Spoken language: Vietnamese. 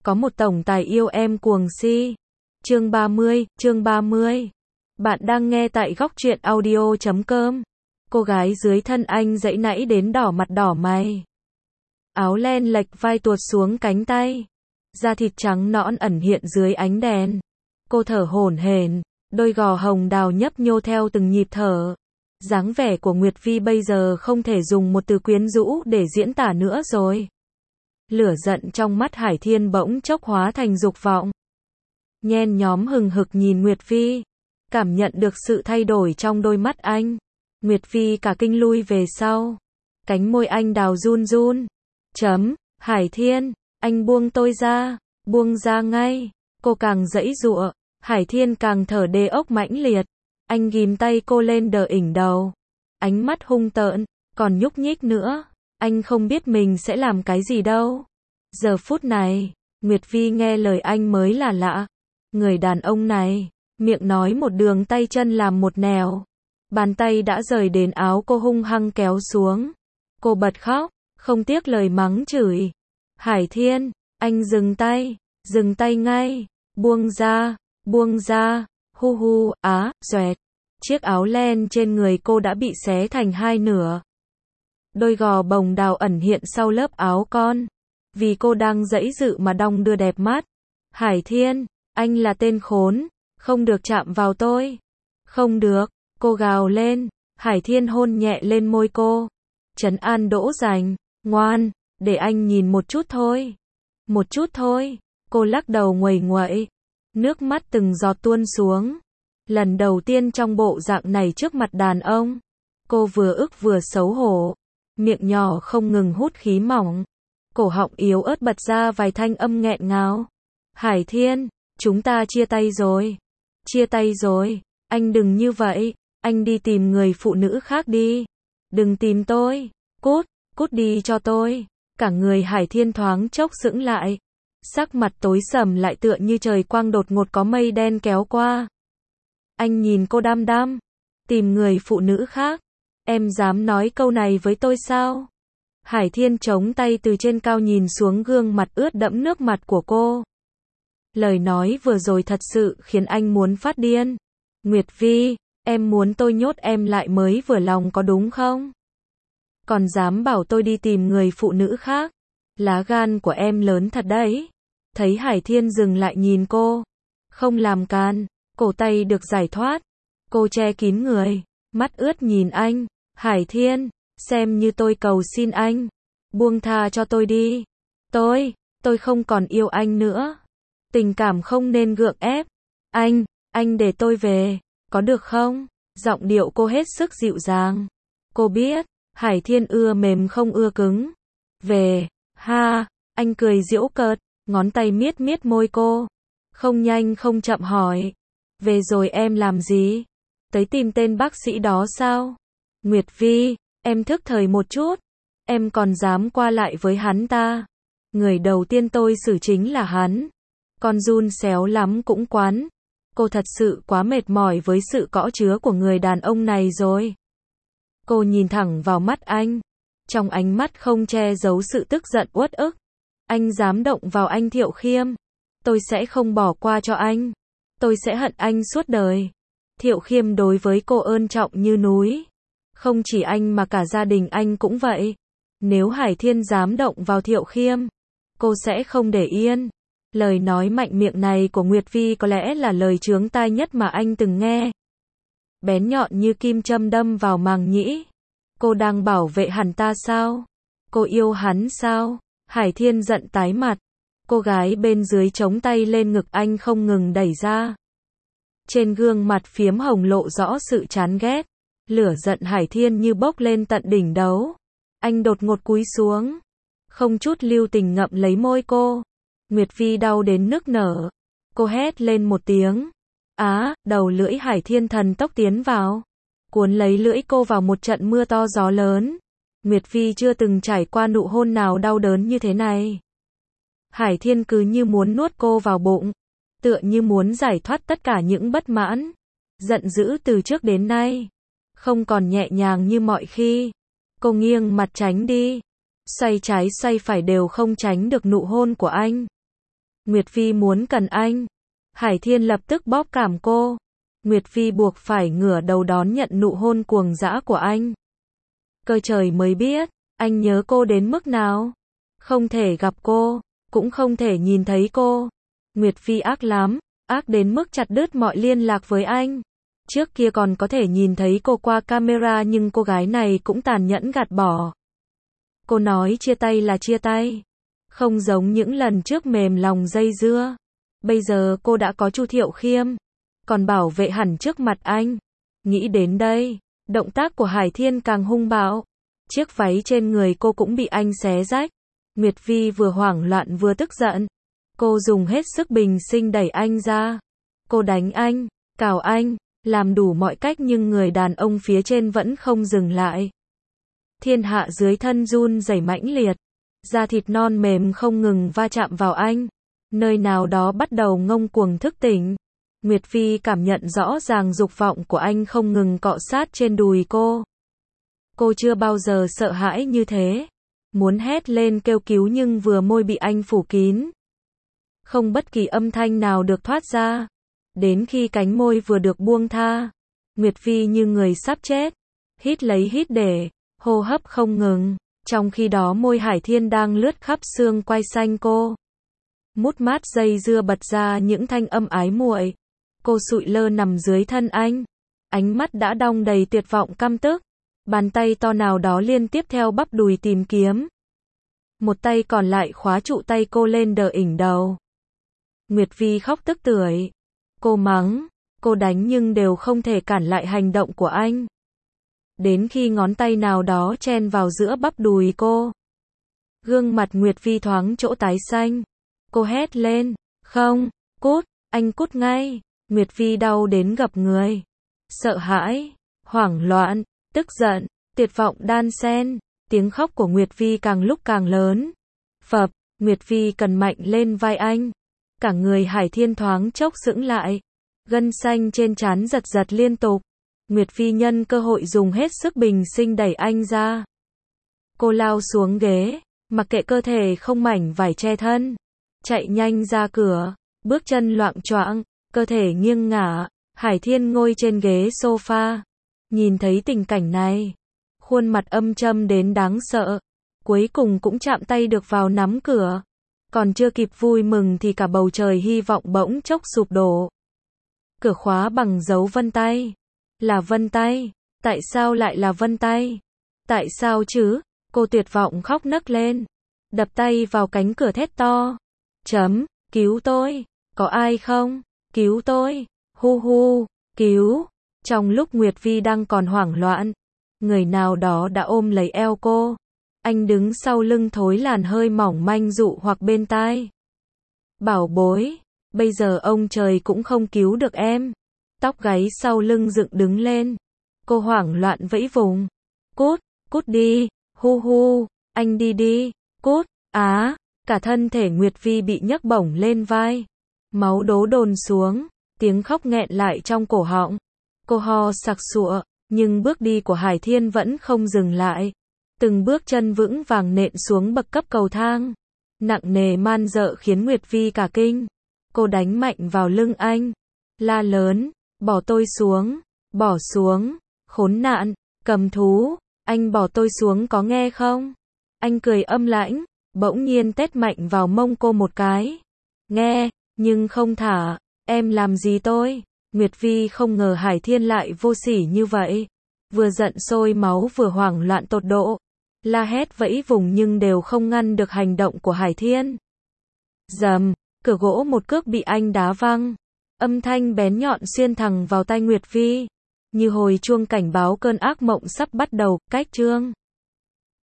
Có một tổng tài yêu em cuồng si. Chương 30. Bạn đang nghe tại góc truyện audio.com. Cô gái dưới thân anh dãy nãy đến đỏ mặt đỏ mày. Áo len lệch vai tuột xuống cánh tay. Da thịt trắng nõn ẩn hiện dưới ánh đèn. Cô thở hổn hển, đôi gò hồng đào nhấp nhô theo từng nhịp thở. Dáng vẻ của Nguyệt Vi bây giờ không thể dùng một từ quyến rũ để diễn tả nữa rồi. Lửa giận trong mắt Hải Thiên bỗng chốc hóa thành dục vọng. Nhen nhóm hừng hực nhìn Nguyệt Vi, cảm nhận được sự thay đổi trong đôi mắt anh. Nguyệt Vi cả kinh lui về sau. Cánh môi anh đào run run. Hải Thiên, anh buông tôi ra, buông ra ngay. Cô càng giãy giụa, Hải Thiên càng thở đê ốc mãnh liệt. Anh ghim tay cô lên đờ ỉnh đầu. Ánh mắt hung tợn, còn nhúc nhích nữa. Anh không biết mình sẽ làm cái gì đâu. Giờ phút này, Nguyệt Vi nghe lời anh mới là lạ. Người đàn ông này, miệng nói một đường tay chân làm một nẻo. Bàn tay đã rời đến áo cô hung hăng kéo xuống. Cô bật khóc, không tiếc lời mắng chửi. Hải Thiên, anh dừng tay ngay, buông ra, hu, xoẹt. Chiếc áo len trên người cô đã bị xé thành hai nửa. Đôi gò bồng đào ẩn hiện sau lớp áo con. Vì cô đang giãy dự mà đong đưa đẹp mắt. Hải Thiên, anh là tên khốn, không được chạm vào tôi. Không được, cô gào lên. Hải Thiên hôn nhẹ lên môi cô. Trấn an dỗ dành, ngoan, để anh nhìn một chút thôi. Một chút thôi. Cô lắc đầu nguầy nguậy. Nước mắt từng giọt tuôn xuống. Lần đầu tiên trong bộ dạng này trước mặt đàn ông. Cô vừa ức vừa xấu hổ. Miệng nhỏ không ngừng hút khí mỏng. Cổ họng yếu ớt bật ra vài thanh âm nghẹn ngào. Hải Thiên, chúng ta chia tay rồi. Chia tay rồi. Anh đừng như vậy. Anh đi tìm người phụ nữ khác đi. Đừng tìm tôi. Cút đi cho tôi. Cả người Hải Thiên thoáng chốc sững lại. Sắc mặt tối sầm lại tựa như trời quang đột ngột có mây đen kéo qua. Anh nhìn cô đăm đăm. Tìm người phụ nữ khác. Em dám nói câu này với tôi sao? Hải Thiên chống tay từ trên cao nhìn xuống gương mặt ướt đẫm nước mặt của cô. Lời nói vừa rồi thật sự khiến anh muốn phát điên. Nguyệt Vi, em muốn tôi nhốt em lại mới vừa lòng có đúng không? Còn dám bảo tôi đi tìm người phụ nữ khác. Lá gan của em lớn thật đấy. Thấy Hải Thiên dừng lại nhìn cô. Không làm can, cổ tay được giải thoát. Cô che kín người, mắt ướt nhìn anh. Hải Thiên, xem như tôi cầu xin anh. Buông tha cho tôi đi. Tôi không còn yêu anh nữa. Tình cảm không nên gượng ép. Anh để tôi về, có được không? Giọng điệu cô hết sức dịu dàng. Cô biết, Hải Thiên ưa mềm không ưa cứng. Về, ha, anh cười giễu cợt, ngón tay miết môi cô. Không nhanh không chậm hỏi. Về rồi em làm gì? Tới tìm tên bác sĩ đó sao? Nguyệt Vi, em thức thời một chút. Em còn dám qua lại với hắn ta. Người đầu tiên tôi xử chính là hắn. Con giun xéo lắm cũng quán. Cô thật sự quá mệt mỏi với sự cõ chứa của người đàn ông này rồi. Cô nhìn thẳng vào mắt anh. Trong ánh mắt không che giấu sự tức giận uất ức. Anh dám động vào anh Thiệu Khiêm. Tôi sẽ không bỏ qua cho anh. Tôi sẽ hận anh suốt đời. Thiệu Khiêm đối với cô ơn trọng như núi. Không chỉ anh mà cả gia đình anh cũng vậy. Nếu Hải Thiên dám động vào Thiệu Khiêm, cô sẽ không để yên. Lời nói mạnh miệng này của Nguyệt Vi có lẽ là lời chướng tai nhất mà anh từng nghe. Bén nhọn như kim châm đâm vào màng nhĩ. Cô đang bảo vệ hắn ta sao? Cô yêu hắn sao? Hải Thiên giận tái mặt. Cô gái bên dưới chống tay lên ngực anh không ngừng đẩy ra. Trên gương mặt phiếm hồng lộ rõ sự chán ghét. Lửa giận Hải Thiên như bốc lên tận đỉnh đầu. Anh đột ngột cúi xuống. Không chút lưu tình ngậm lấy môi cô. Nguyệt Vi đau đến nức nở. Cô hét lên một tiếng. Đầu lưỡi Hải Thiên thần tốc tiến vào. Cuốn lấy lưỡi cô vào một trận mưa to gió lớn. Nguyệt Vi chưa từng trải qua nụ hôn nào đau đớn như thế này. Hải Thiên cứ như muốn nuốt cô vào bụng. Tựa như muốn giải thoát tất cả những bất mãn, giận dữ từ trước đến nay. Không còn nhẹ nhàng như mọi khi. Cô nghiêng mặt tránh đi. Xoay trái xoay phải đều không tránh được nụ hôn của anh. Nguyệt Vi muốn cần anh. Hải Thiên lập tức bóp cảm cô. Nguyệt Vi buộc phải ngửa đầu đón nhận nụ hôn cuồng dã của anh. Cơ trời mới biết, anh nhớ cô đến mức nào. Không thể gặp cô, cũng không thể nhìn thấy cô. Nguyệt Vi ác lắm, ác đến mức chặt đứt mọi liên lạc với anh. Trước kia còn có thể nhìn thấy cô qua camera nhưng cô gái này cũng tàn nhẫn gạt bỏ. Cô nói chia tay là chia tay. Không giống những lần trước mềm lòng dây dưa. Bây giờ cô đã có Chu Thiệu Khiêm. Còn bảo vệ hẳn trước mặt anh. Nghĩ đến đây, động tác của Hải Thiên càng hung bạo. Chiếc váy trên người cô cũng bị anh xé rách. Nguyệt Vi vừa hoảng loạn vừa tức giận. Cô dùng hết sức bình sinh đẩy anh ra. Cô đánh anh, cào anh, làm đủ mọi cách nhưng người đàn ông phía trên vẫn không dừng lại. Thiên hạ dưới thân run rẩy mãnh liệt. Da thịt non mềm không ngừng va chạm vào anh. Nơi nào đó bắt đầu ngông cuồng thức tỉnh. Nguyệt Vi cảm nhận rõ ràng dục vọng của anh không ngừng cọ sát trên đùi cô. Cô chưa bao giờ sợ hãi như thế. Muốn hét lên kêu cứu nhưng vừa môi bị anh phủ kín. Không bất kỳ âm thanh nào được thoát ra. Đến khi cánh môi vừa được buông tha, Nguyệt Vi như người sắp chết. Hít lấy hít để, hô hấp không ngừng. Trong khi đó môi Hải Thiên đang lướt khắp xương quai xanh cô. Mút mát dây dưa bật ra những thanh âm ái muội. Cô sụi lơ nằm dưới thân anh. Ánh mắt đã đong đầy tuyệt vọng căm tức. Bàn tay to nào đó liên tiếp theo bắp đùi tìm kiếm. Một tay còn lại khóa trụ tay cô lên đờ ỉnh đầu. Nguyệt Vi khóc tức tưởi. Cô mắng, cô đánh nhưng đều không thể cản lại hành động của anh. Đến khi ngón tay nào đó chen vào giữa bắp đùi cô. Gương mặt Nguyệt Vi thoáng chỗ tái xanh. Cô hét lên, không, cút, anh cút ngay. Nguyệt Vi đau đến gập người. Sợ hãi, hoảng loạn, tức giận, tuyệt vọng đan xen. Tiếng khóc của Nguyệt Vi càng lúc càng lớn. Phập, Nguyệt Vi cần mạnh lên vai anh. Cả người Hải Thiên thoáng chốc sững lại. Gân xanh trên trán giật giật liên tục. Nguyệt Vi nhân cơ hội dùng hết sức bình sinh đẩy anh ra. Cô lao xuống ghế, mặc kệ cơ thể không mảnh vải che thân. Chạy nhanh ra cửa, bước chân loạng choạng, cơ thể nghiêng ngả. Hải Thiên ngồi trên ghế sofa. Nhìn thấy tình cảnh này, khuôn mặt âm trầm đến đáng sợ. Cuối cùng cũng chạm tay được vào nắm cửa. Còn chưa kịp vui mừng thì cả bầu trời hy vọng bỗng chốc sụp đổ. Cửa khóa bằng dấu vân tay. Là vân tay. Tại sao lại là vân tay? Tại sao chứ? Cô tuyệt vọng khóc nấc lên. Đập tay vào cánh cửa thét to. Cứu tôi. Có ai không? Cứu tôi. Hu hu. Cứu. Trong lúc Nguyệt Vi đang còn hoảng loạn, người nào đó đã ôm lấy eo cô. Anh đứng sau lưng thối làn hơi mỏng manh dụ hoặc bên tai. Bảo bối, bây giờ ông trời cũng không cứu được em. Tóc gáy sau lưng dựng đứng lên. Cô hoảng loạn vẫy vùng. Cút đi, hu hu, anh đi đi, cút, cả thân thể Nguyệt Vi bị nhấc bổng lên vai. Máu đố đồn xuống, tiếng khóc nghẹn lại trong cổ họng. Cô ho sặc sụa, nhưng bước đi của Hải Thiên vẫn không dừng lại. Từng bước chân vững vàng nện xuống bậc cấp cầu thang. Nặng nề man dợ khiến Nguyệt Vi cả kinh. Cô đánh mạnh vào lưng anh. La lớn, bỏ tôi xuống, bỏ xuống, khốn nạn, cầm thú, anh bỏ tôi xuống có nghe không? Anh cười âm lãnh, bỗng nhiên tét mạnh vào mông cô một cái. Nghe, nhưng không thả, em làm gì tôi? Nguyệt Vi không ngờ Hải Thiên lại vô sỉ như vậy. Vừa giận sôi máu vừa hoảng loạn tột độ. La hét vẫy vùng nhưng đều không ngăn được hành động của Hải Thiên. Rầm, cửa gỗ một cước bị anh đá văng. Âm thanh bén nhọn xuyên thẳng vào tai Nguyệt Vi. Như hồi chuông cảnh báo cơn ác mộng sắp bắt đầu, cách chương.